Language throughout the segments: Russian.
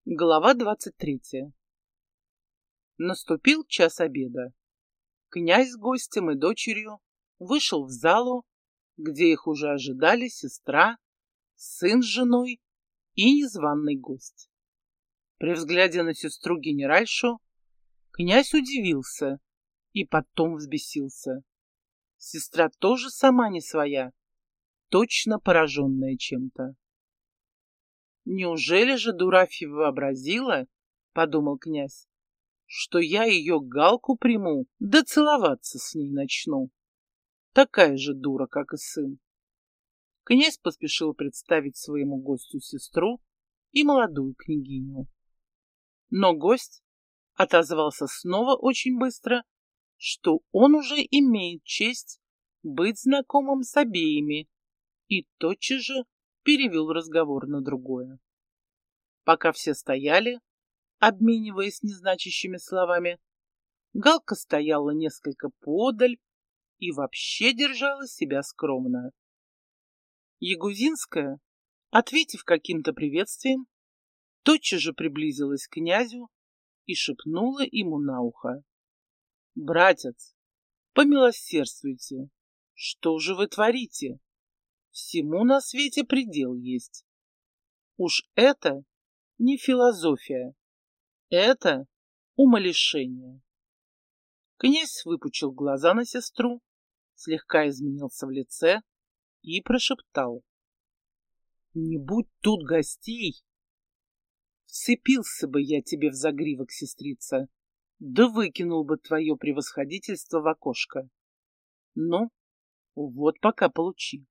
Глава 23. Наступил час обеда. Князь с гостем и дочерью вышел в залу, где их уже ожидали сестра, сын с женой и незваный гость. При взгляде на сестру-генеральшу князь удивился и потом взбесился. Сестра тоже сама не своя, точно пораженная чем-то. «Неужели же Дурафья вообразила, — подумал князь, — что я ее Галку приму, да целоваться с ней начну? Такая же дура, как и сын». Князь поспешил представить своему гостю сестру и молодую княгиню. Но гость отозвался снова очень быстро, что он уже имеет честь быть знакомым с обеими, и тотчас же перевел разговор на другое. Пока все стояли, обмениваясь незначащими словами, Галка стояла несколько поодаль и вообще держала себя скромно. Ягузинская, ответив каким-то приветствием, тотчас же приблизилась к князю и шепнула ему на ухо: «Братец, помилосердствуйте, что же вы творите? Всему на свете предел есть. Уж это не философия, это умалишение». Князь выпучил глаза на сестру, слегка изменился в лице и прошептал: «Не будь тут гостей, вцепился бы я тебе в загривок, сестрица, да выкинул бы твое превосходительство в окошко. Ну, вот пока получи».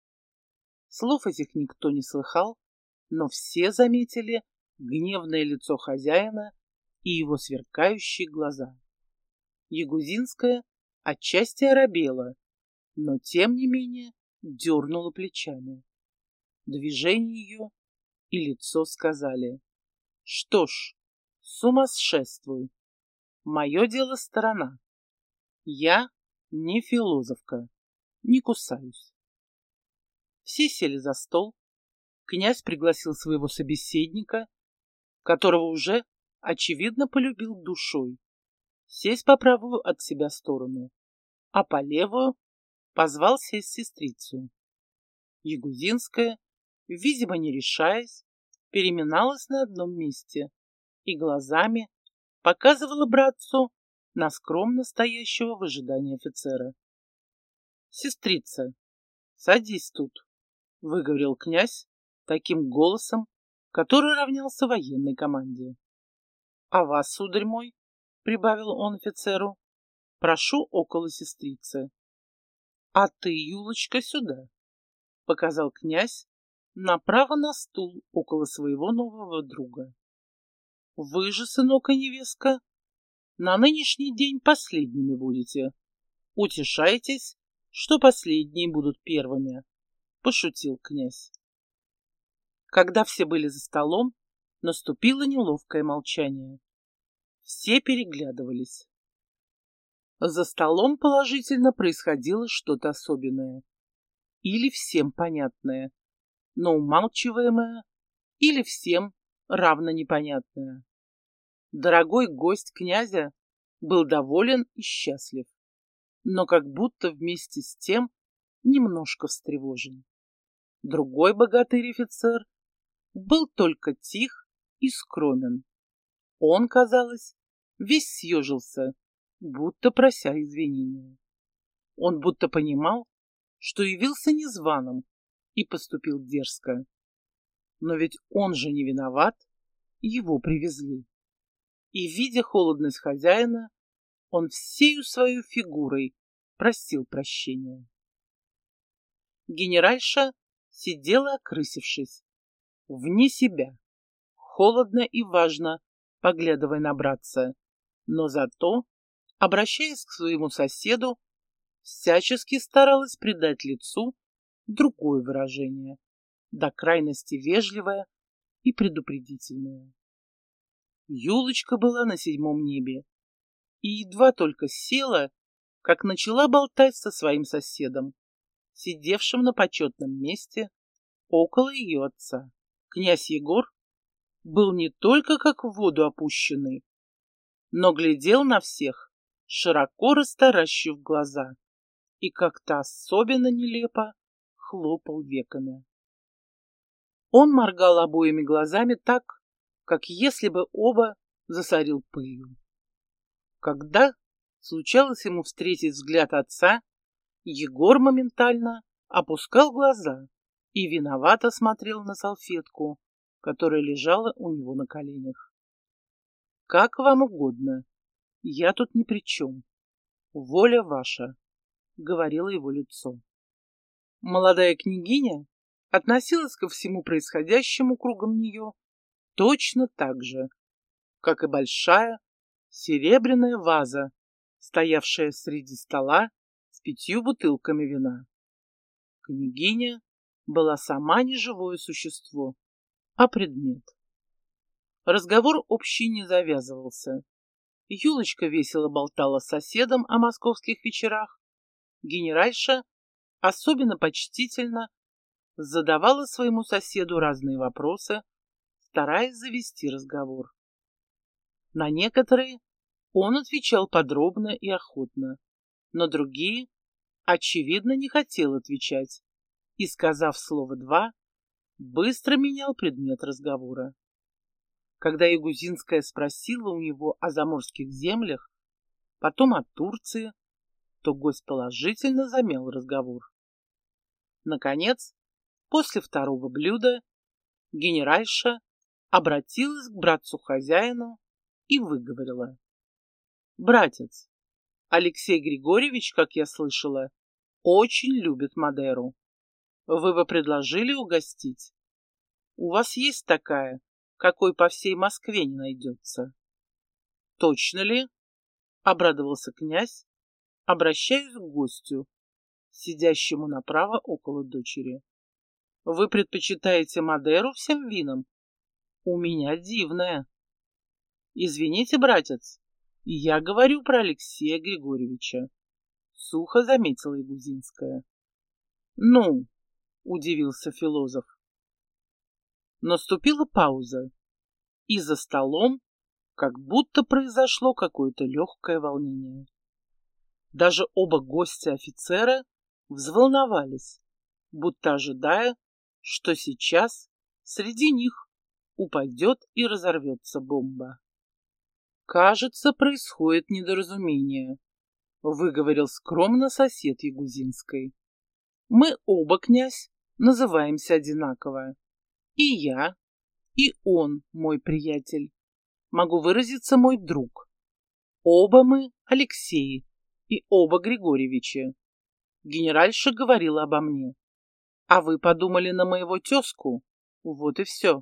Слов этих никто не слыхал, но все заметили гневное лицо хозяина и его сверкающие глаза. Ягузинская отчасти оробела, но тем не менее дернула плечами. Движение ее и лицо сказали: «Что ж, сумасшествуй. Мое дело сторона. Я не философка, не кусаюсь». Все сели за стол. Князь пригласил своего собеседника, которого уже, очевидно, полюбил душой, сесть по правую от себя сторону, а по левую позвал сесть сестрицу. Ягузинская, видимо, не решаясь, переминалась на одном месте и глазами показывала братцу на скромно стоящего в ожидании офицера. «Сестрица, садись тут», — выговорил князь таким голосом, который равнялся военной команде. «А вас, сударь мой, — прибавил он офицеру, — прошу около сестрицы. А ты, Юлочка, сюда», — показал князь направо на стул около своего нового друга. «Вы же, сынок и невестка, на нынешний день последними будете. Утешайтесь, что последние будут первыми», — пошутил князь. Когда все были за столом, наступило неловкое молчание. Все переглядывались. За столом положительно происходило что-то особенное. Или всем понятное, но умалчиваемое, или всем равно непонятное. Дорогой гость князя был доволен и счастлив, но как будто вместе с тем немножко встревожен. Другой богатырь-офицер был только тих и скромен. Он, казалось, весь съежился, будто прося извинения. Он будто понимал, что явился незваным и поступил дерзко. Но ведь он же не виноват, его привезли. И, видя холодность хозяина, он всею свою фигурой просил прощения. Генеральша сидела, окрысившись, вне себя, холодно и важно поглядывая на братца, но зато, обращаясь к своему соседу, всячески старалась придать лицу другое выражение, до крайности вежливое и предупредительное. Юлочка была на седьмом небе и едва только села, как начала болтать со своим соседом, сидевшим на почетном месте около ее отца. Князь Егор был не только как в воду опущенный, но глядел на всех, широко растаращив глаза, и как-то особенно нелепо хлопал веками. Он моргал обоими глазами так, как если бы оба засорил пылью. Когда случалось ему встретить взгляд отца, Егор моментально опускал глаза и виновато смотрел на салфетку, которая лежала у него на коленях. «Как вам угодно, я тут ни при чем. Воля ваша», — говорило его лицо. Молодая княгиня относилась ко всему происходящему кругом нее точно так же, как и большая серебряная ваза, стоявшая среди стола с 5 бутылками вина. Княгиня была сама не живое существо, а предмет. Разговор общий не завязывался. Юлочка весело болтала с соседом о московских вечерах. Генеральша особенно почтительно задавала своему соседу разные вопросы, стараясь завести разговор. На некоторые он отвечал подробно и охотно, но другие, очевидно, не хотел отвечать и, сказав слово два, быстро менял предмет разговора. Когда Ягузинская спросила у него о заморских землях, потом о Турции, то гость положительно замял разговор. Наконец, после второго блюда, генеральша обратилась к братцу-хозяину и выговорила: «Братец, Алексей Григорьевич, как я слышала, очень любит Мадеру. Вы бы предложили угостить? У вас есть такая, какой по всей Москве не найдется». «Точно ли?» — обрадовался князь, обращаясь к гостю, сидящему направо около дочери. «Вы предпочитаете Мадеру всем винам? У меня дивная». «Извините, братец, я говорю про Алексея Григорьевича», — сухо заметила Ягузинская. «Ну?» — удивился философ. Наступила пауза, и за столом как будто произошло какое-то легкое волнение. Даже оба гостя-офицера взволновались, будто ожидая, что сейчас среди них упадет и разорвется бомба. «Кажется, происходит недоразумение», — выговорил скромно сосед Ягузинской. «Мы оба, князь, называемся одинаково. И я, и он, мой приятель. Могу выразиться, мой друг. Оба мы Алексеи и оба Григорьевичи. Генеральша говорила обо мне. А вы подумали на моего тезку? Вот и все».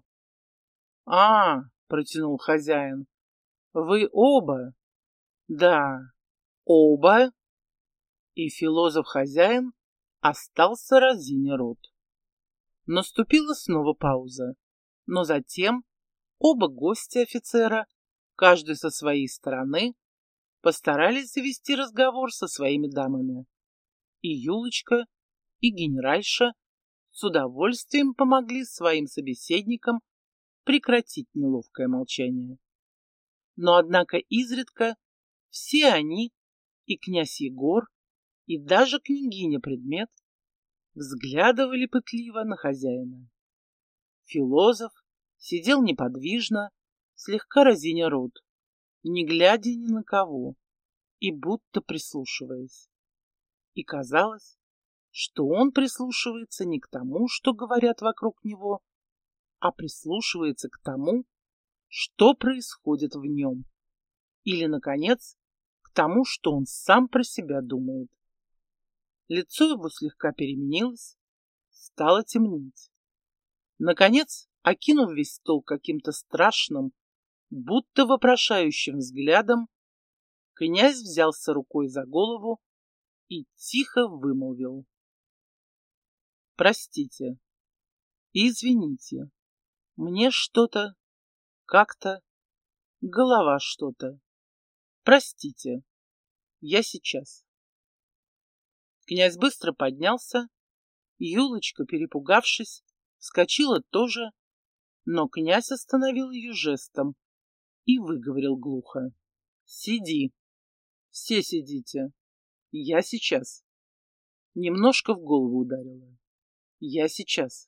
Протянул хозяин. «Вы оба?» «Да, оба». И философ-хозяин остался разиня рот. Наступила снова пауза, но затем оба гостя-офицера, каждый со своей стороны, постарались завести разговор со своими дамами. И Юлочка, и генеральша с удовольствием помогли своим собеседникам прекратить неловкое молчание. Но, однако, изредка все они, и князь Егор, и даже княгиня-предмет, взглядывали пытливо на хозяина. Философ сидел неподвижно, слегка разиня рот, не глядя ни на кого и будто прислушиваясь. И казалось, что он прислушивается не к тому, что говорят вокруг него, а прислушивается к тому, что происходит в нем, или, наконец, к тому, что он сам про себя думает. Лицо его слегка переменилось, стало темнеть. Наконец, окинув весь стол каким-то страшным, будто вопрошающим взглядом, князь взялся рукой за голову и тихо вымолвил: «Простите, извините, мне что-то, как-то, голова что-то. Простите, я сейчас». Князь быстро поднялся, Юлочка, перепугавшись, вскочила тоже, Но князь остановил ее жестом и выговорил глухо. «Сиди. Все сидите. Я сейчас». Немножко в голову ударило. «Я сейчас».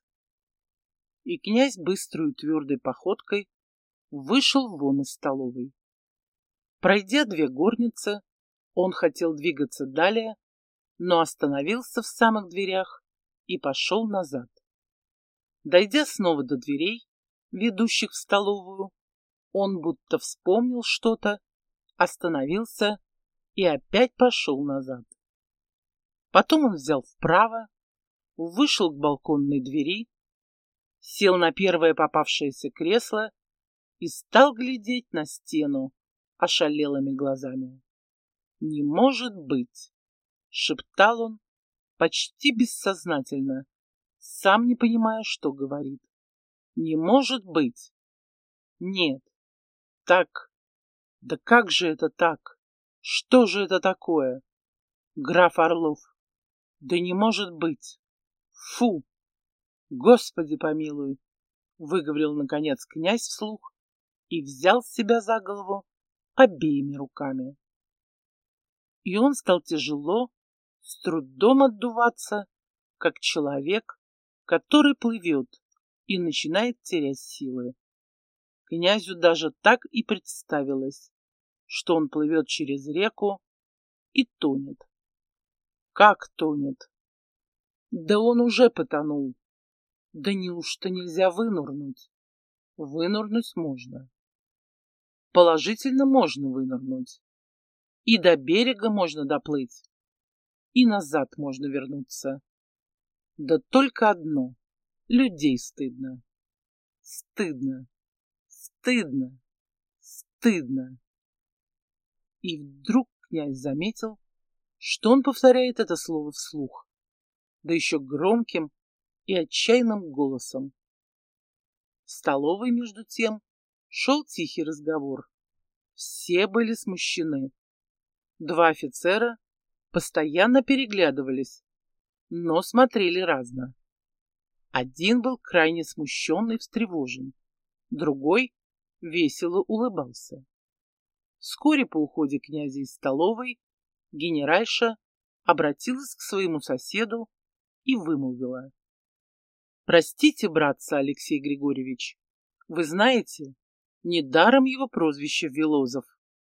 И князь быстрой твердой походкой вышел вон из столовой. Пройдя 2 горницы, он хотел двигаться далее, но остановился в самых дверях и пошел назад. Дойдя снова до дверей, ведущих в столовую, он будто вспомнил что-то, остановился и опять пошел назад. Потом он взял вправо, вышел к балконной двери, сел на первое попавшееся кресло и стал глядеть на стену ошалелыми глазами. «Не может быть!» — шептал он почти бессознательно, сам не понимая, что говорит. «Не может быть! Нет! Так! Да как же это так? Что же это такое? Граф Орлов! Да не может быть! Фу! Господи помилуй!» — выговорил наконец князь вслух и взял себя за голову обеими руками. И он стал тяжело, с трудом отдуваться, как человек, который плывет и начинает терять силы. Князю даже так и представилось, что он плывет через реку и тонет. Как тонет? Да он уже потонул. Да неужто нельзя вынырнуть? Вынырнуть можно. Положительно можно вынырнуть. И до берега можно доплыть, и назад можно вернуться. Да только одно — людей стыдно. Стыдно, стыдно, стыдно. И вдруг князь заметил, что он повторяет это слово вслух, да еще громким и отчаянным голосом. В столовой, между тем, шел тихий разговор. Все были смущены. 2 офицера постоянно переглядывались, но смотрели разно. Один был крайне смущен и встревожен, другой весело улыбался. Вскоре по уходе князя из столовой генеральша обратилась к своему соседу и вымолвила: «Простите, братца Алексей Григорьевич, вы знаете, недаром его прозвище Велозов.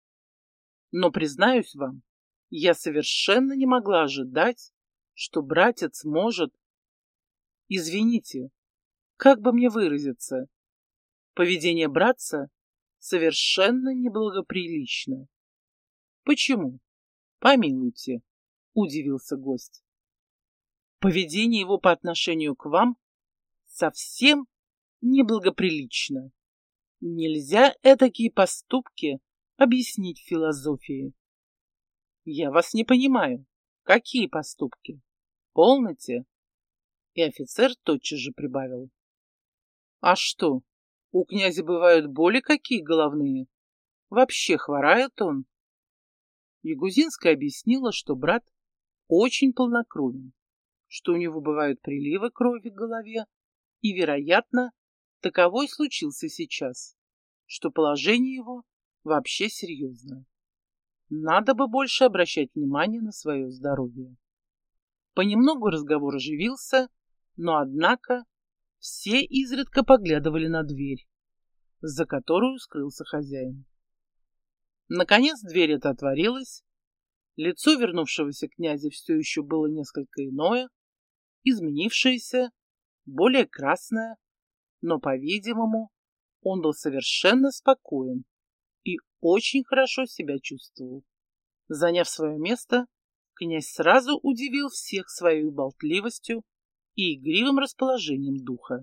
Но, признаюсь вам, я совершенно не могла ожидать, что братец может... Извините, как бы мне выразиться? Поведение братца совершенно неблагоприлично». «Почему? Помилуйте», — удивился гость. «Поведение его по отношению к вам совсем неблагоприлично. Нельзя этакие поступки объяснить философией». «Я вас не понимаю. Какие поступки? Полноте?» И офицер тотчас же прибавил: «А что, у князя бывают боли какие головные? Вообще хворает он?» Ягузинская объяснила, что брат очень полнокровен, что у него бывают приливы крови к голове, и, вероятно, таковой случился сейчас, что положение его вообще серьезное. Надо бы больше обращать внимание на свое здоровье. Понемногу разговор оживился, но, однако, все изредка поглядывали на дверь, за которую скрылся хозяин. Наконец дверь эта отворилась, лицо вернувшегося князя все еще было несколько иное, изменившееся, более красное, но, по-видимому, он был совершенно спокоен и очень хорошо себя чувствовал. Заняв свое место, князь сразу удивил всех своей болтливостью и игривым расположением духа.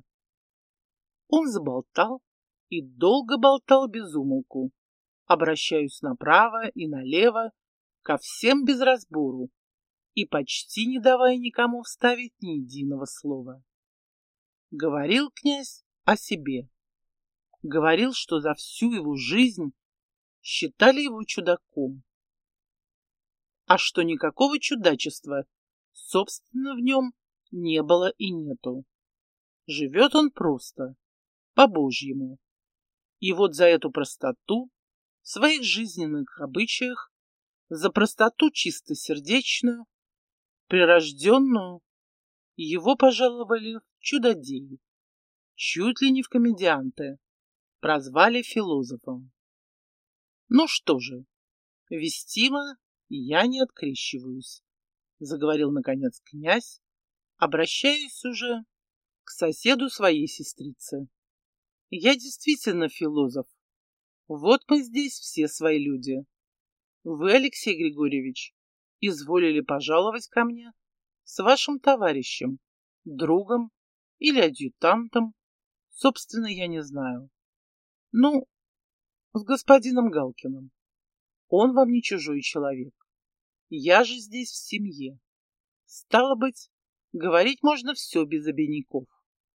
Он заболтал и долго болтал без умолку, обращаясь направо и налево, ко всем без разбору, и почти не давая никому вставить ни единого слова. Говорил князь о себе. Говорил, что за всю его жизнь считали его чудаком, а что никакого чудачества, собственно, в нем не было и нету. Живет он просто, по-божьему. И вот за эту простоту в своих жизненных обычаях, за простоту чистосердечную, прирожденную, его пожаловали в чудодеи, чуть ли не в комедианты, прозвали философом. Ну что же, вестимо я не открещиваюсь, заговорил наконец князь, обращаясь уже к соседу своей сестрицы. Я действительно философ. Вот мы здесь все свои люди. Вы, Алексей Григорьевич, изволили пожаловать ко мне с вашим товарищем, другом или адъютантом, собственно, я не знаю. Ну, с господином Галкиным. Он вам не чужой человек. Я же здесь в семье. Стало быть, говорить можно все без обиняков.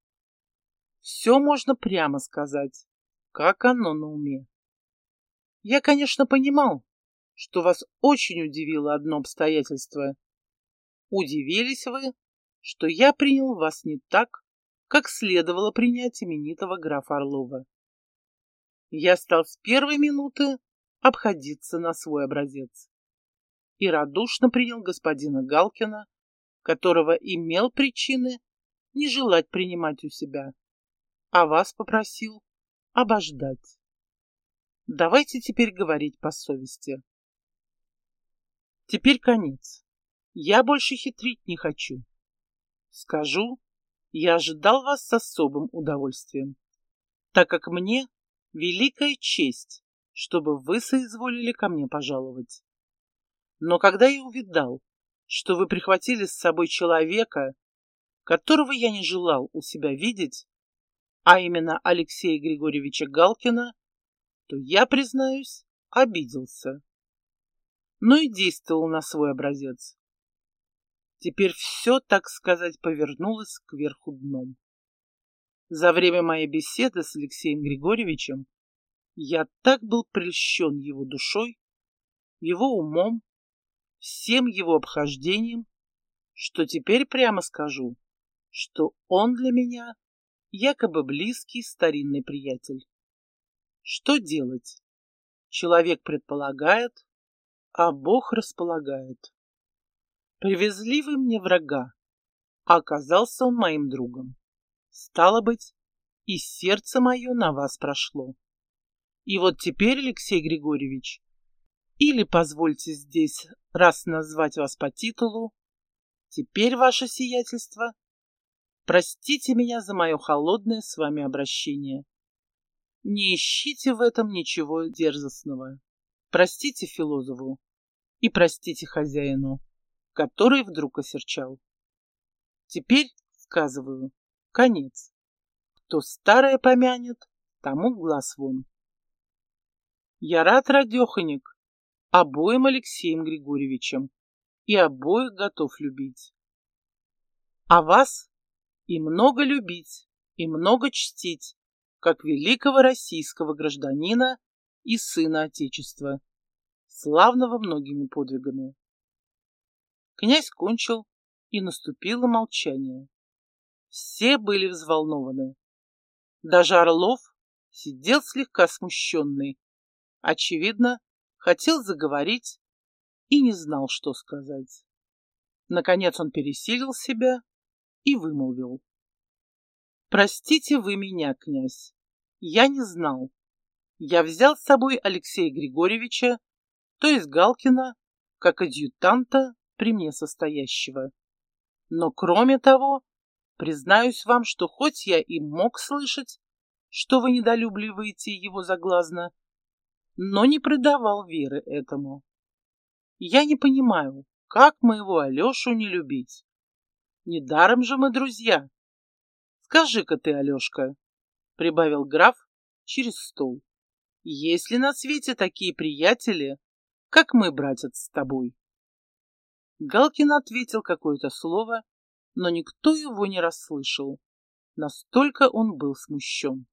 Все можно прямо сказать, как оно на уме. Я, конечно, понимал, что вас очень удивило одно обстоятельство. Удивились вы, что я принял вас не так, как следовало принять именитого графа Орлова. Я стал с первой минуты обходиться на свой образец и радушно принял господина Галкина, которого имел причины не желать принимать у себя, а вас попросил обождать. Давайте теперь говорить по совести. Теперь конец. Я больше хитрить не хочу. Скажу, я ожидал вас с особым удовольствием, так как мне великая честь, чтобы вы соизволили ко мне пожаловать. Но когда я увидал, что вы прихватили с собой человека, которого я не желал у себя видеть, а именно Алексея Григорьевича Галкина, то я, признаюсь, обиделся. Но и действовал на свой образец. Теперь все, так сказать, повернулось кверху дном. За время моей беседы с Алексеем Григорьевичем я так был прельщен его душой, его умом, всем его обхождением, что теперь прямо скажу, что он для меня якобы близкий старинный приятель. Что делать? Человек предполагает, а Бог располагает. Привезли вы мне врага, а оказался он моим другом. Стало быть, и сердце мое на вас прошло. И вот теперь, Алексей Григорьевич, или позвольте здесь раз назвать вас по титулу, теперь, ваше сиятельство, простите меня за мое холодное с вами обращение. Не ищите в этом ничего дерзостного. Простите философу и простите хозяину, который вдруг осерчал. Теперь сказываю, конец. Кто старое помянет, тому глаз вон. Я рад, радеханик, обоим Алексеем Григорьевичем и обоих готов любить. А вас и много любить, и много чтить, как великого российского гражданина и сына Отечества, славного многими подвигами. Князь кончил, и наступило молчание. Все были взволнованы. Даже Орлов сидел слегка смущенный, очевидно, хотел заговорить и не знал, что сказать. Наконец он пересилил себя и вымолвил: «Простите вы меня, князь, я не знал. Я взял с собой Алексея Григорьевича, то есть Галкина, как адъютанта при мне состоящего. Но кроме того, признаюсь вам, что хоть я и мог слышать, что вы недолюбливаете его заглазно, но не придавал веры этому. Я не понимаю, как моего Алешу не любить. Недаром же мы друзья. Скажи-ка ты, Алешка, — прибавил граф через стол, — есть ли на свете такие приятели, как мы, братец, с тобой? Галкин ответил какое-то слово, но никто его не расслышал. Настолько он был смущен.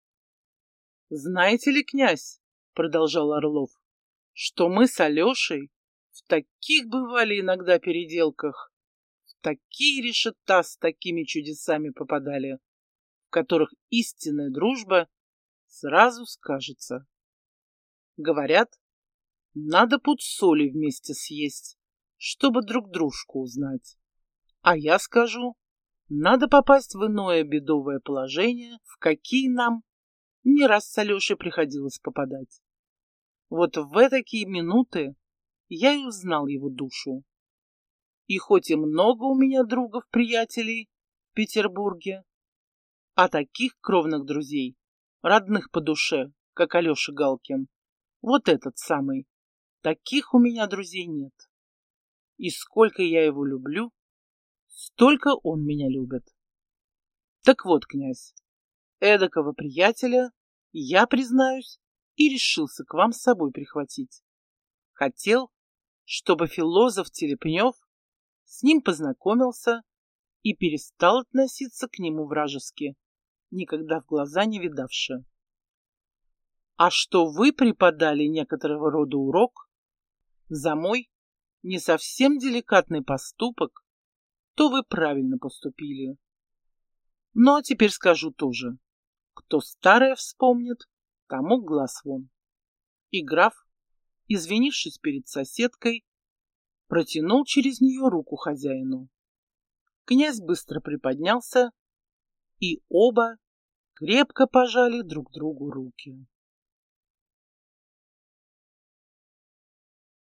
«Знаете ли, князь, — продолжал Орлов, — что мы с Алешей в таких бывали иногда переделках, в такие решета с такими чудесами попадали, которых истинная дружба сразу скажется. Говорят, надо пуд соли вместе съесть, чтобы друг дружку узнать. А я скажу, надо попасть в иное бедовое положение, в какие нам не раз с Алешей приходилось попадать. Вот в такие минуты я и узнал его душу. И хоть и много у меня другов-приятелей в Петербурге, а таких кровных друзей, родных по душе, как Алеша Галкин, вот этот самый, таких у меня друзей нет. И сколько я его люблю, столько он меня любит. Так вот, князь, эдакого приятеля я, признаюсь, и решился к вам с собой прихватить. Хотел, чтобы философ Телепнев с ним познакомился и перестал относиться к нему вражески, никогда в глаза не видавши. А что вы преподали некоторого рода урок за мой не совсем деликатный поступок, то вы правильно поступили. Ну, а теперь скажу тоже. Кто старое вспомнит, тому глаз вон. И граф, извинившись перед соседкой, протянул через нее руку хозяину. Князь быстро приподнялся, и оба крепко пожали друг другу руки.